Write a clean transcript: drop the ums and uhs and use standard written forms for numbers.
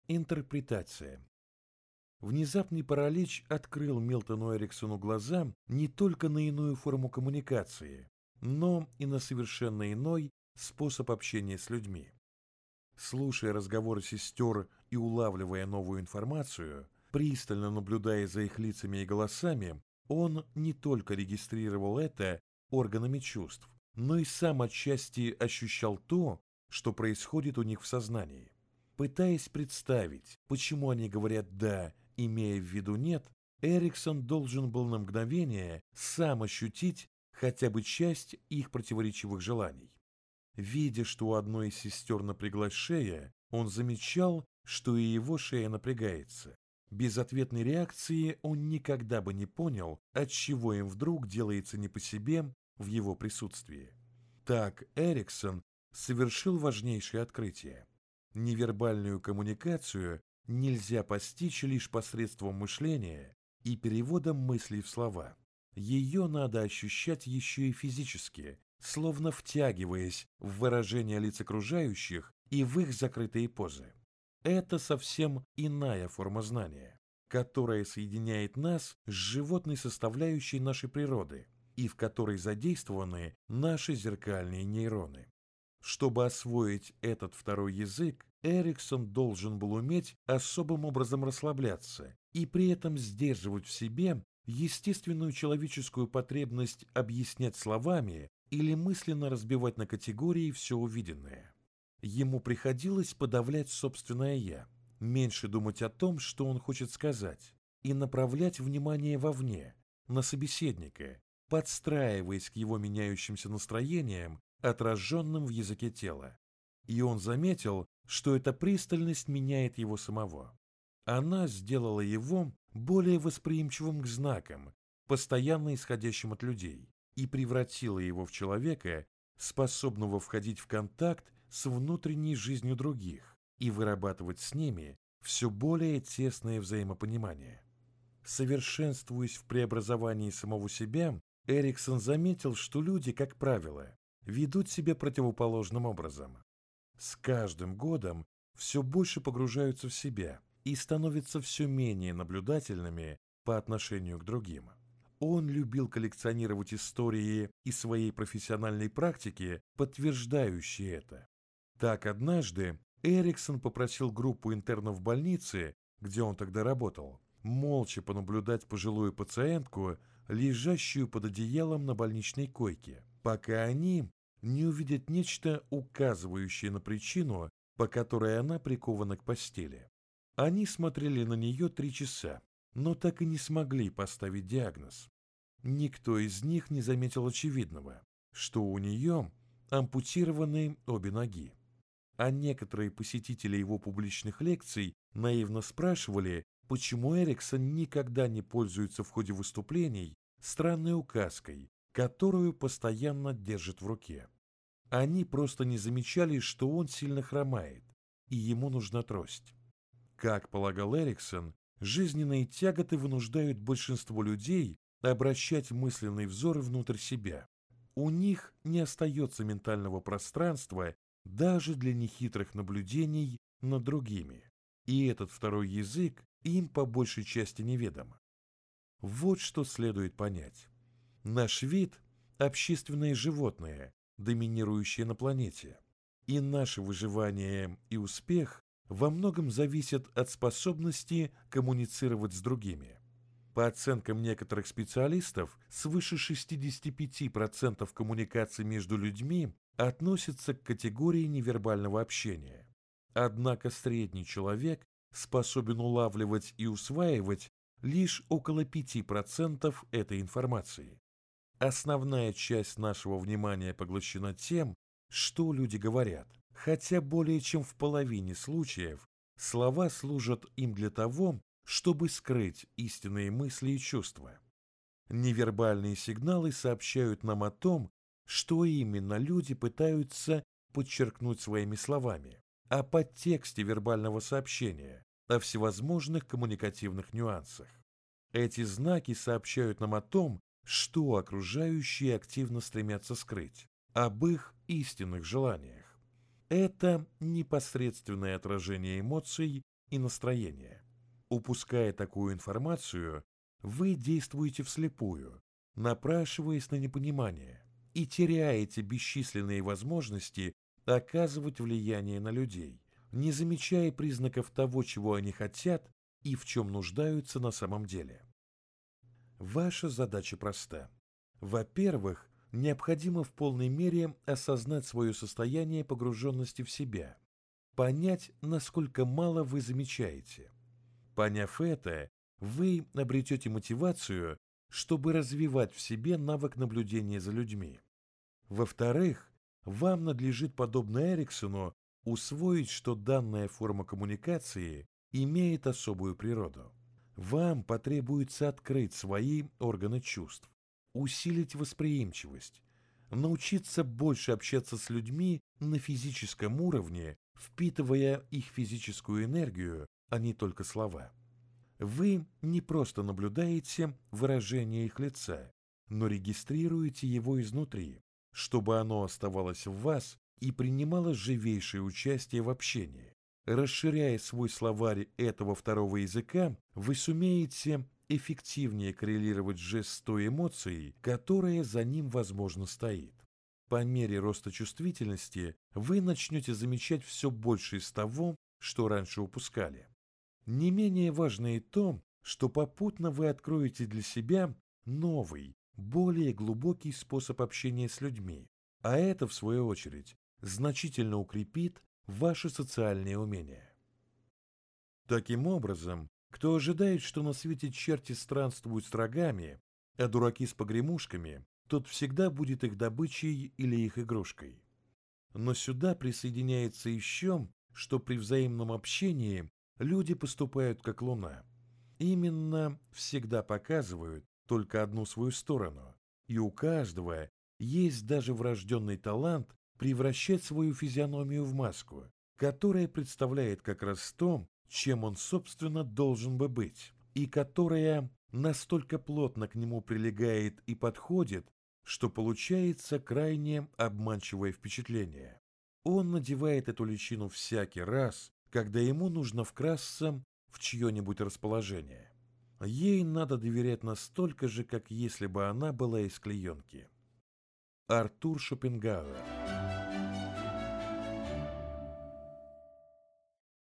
Интерпретация. Внезапный паралич открыл Милтону Эриксону глаза не только на иную форму коммуникации, но и на совершенно иной способ общения с людьми. Слушая разговоры сестер и улавливая новую информацию, пристально наблюдая за их лицами и голосами, он не только регистрировал это органами чувств, но и сам отчасти ощущал то, что происходит у них в сознании. Пытаясь представить, почему они говорят «да», имея в виду «нет», Эриксон должен был на мгновение сам ощутить хотя бы часть их противоречивых желаний. Видя, что у одной из сестер напряглась шея, он замечал, что и его шея напрягается. Без ответной реакции он никогда бы не понял, отчего им вдруг делается не по себе в его присутствии. Так Эриксон совершил важнейшее открытие. Невербальную коммуникацию нельзя постичь лишь посредством мышления и переводом мыслей в слова. Ее надо ощущать еще и физически, словно втягиваясь в выражения лиц окружающих и в их закрытые позы. Это совсем иная форма знания, которая соединяет нас с животной составляющей нашей природы и в которой задействованы наши зеркальные нейроны. Чтобы освоить этот второй язык, Эриксон должен был уметь особым образом расслабляться и при этом сдерживать в себе естественную человеческую потребность объяснять словами или мысленно разбивать на категории все увиденное. Ему приходилось подавлять собственное «я», меньше думать о том, что он хочет сказать, и направлять внимание вовне, на собеседника, подстраиваясь к его меняющимся настроениям, отраженным в языке тела. И он заметил, что эта пристальность меняет его самого. Она сделала его более восприимчивым к знакам, постоянно исходящим от людей, и превратила его в человека, способного входить в контакт с внутренней жизнью других и вырабатывать с ними все более тесное взаимопонимание. Совершенствуясь в преобразовании самого себя, Эриксон заметил, что люди, как правило, ведут себя противоположным образом. С каждым годом все больше погружаются в себя и становятся все менее наблюдательными по отношению к другим. Он любил коллекционировать истории из своей профессиональной практики, подтверждающие это. Так однажды Эриксон попросил группу интернов больницы, где он тогда работал, молча понаблюдать пожилую пациентку, лежащую под одеялом на больничной койке, пока они не увидят нечто, указывающее на причину, по которой она прикована к постели. Они смотрели на нее 3 часа, но так и не смогли поставить диагноз. Никто из них не заметил очевидного, что у нее ампутированы обе ноги. А некоторые посетители его публичных лекций наивно спрашивали, почему Эриксон никогда не пользуется в ходе выступлений странной указкой, которую постоянно держит в руке. Они просто не замечали, что он сильно хромает, и ему нужна трость. Как полагал Эриксон, жизненные тяготы вынуждают большинство людей обращать мысленный взор внутрь себя. У них не остается ментального пространства даже для нехитрых наблюдений над другими. И этот второй язык им по большей части неведом. Вот что следует понять. Наш вид – общественное животное, доминирующее на планете. И наше выживание и успех во многом зависят от способности коммуницировать с другими. По оценкам некоторых специалистов, свыше 65% коммуникаций между людьми относятся к категории невербального общения. Однако средний человек способен улавливать и усваивать лишь около 5% этой информации. Основная часть нашего внимания поглощена тем, что люди говорят, хотя более чем в половине случаев слова служат им для того, чтобы скрыть истинные мысли и чувства. Невербальные сигналы сообщают нам о том, что именно люди пытаются подчеркнуть своими словами, о подтексте вербального сообщения, о всевозможных коммуникативных нюансах. Эти знаки сообщают нам о том, что окружающие активно стремятся скрыть, об их истинных желаниях. Это непосредственное отражение эмоций и настроение. Упуская такую информацию, вы действуете вслепую, напрашиваясь на непонимание, и теряете бесчисленные возможности оказывать влияние на людей, не замечая признаков того, чего они хотят и в чем нуждаются на самом деле. Ваша задача проста. Во-первых, необходимо в полной мере осознать свое состояние погруженности в себя, понять, насколько мало вы замечаете. Поняв это, вы обретете мотивацию, чтобы развивать в себе навык наблюдения за людьми. Во-вторых, вам надлежит, подобно Эриксону, усвоить, что данная форма коммуникации имеет особую природу. Вам потребуется открыть свои органы чувств, усилить восприимчивость, научиться больше общаться с людьми на физическом уровне, впитывая их физическую энергию, а не только слова. Вы не просто наблюдаете выражение их лица, но регистрируете его изнутри, чтобы оно оставалось в вас и принимало живейшее участие в общении. Расширяя свой словарь этого второго языка, вы сумеете эффективнее коррелировать жест с той эмоцией, которая за ним, возможно, стоит. По мере роста чувствительности вы начнете замечать все больше из того, что раньше упускали. Не менее важно и то, что попутно вы откроете для себя новый, более глубокий способ общения с людьми, а это, в свою очередь, значительно укрепит ваши социальные умения. Таким образом, кто ожидает, что на свете черти странствуют с рогами, а дураки с погремушками, тот всегда будет их добычей или их игрушкой. Но сюда присоединяется еще, что при взаимном общении люди поступают как луна. Именно всегда показывают только одну свою сторону, и у каждого есть даже врожденный талант превращать свою физиономию в маску, которая представляет как раз то, чем он, собственно, должен бы быть, и которая настолько плотно к нему прилегает и подходит, что получается крайне обманчивое впечатление. Он надевает эту личину всякий раз, когда ему нужно вкрасться в чье-нибудь расположение. Ей надо доверять настолько же, как если бы она была из клеенки. Артур Шопенгауэр.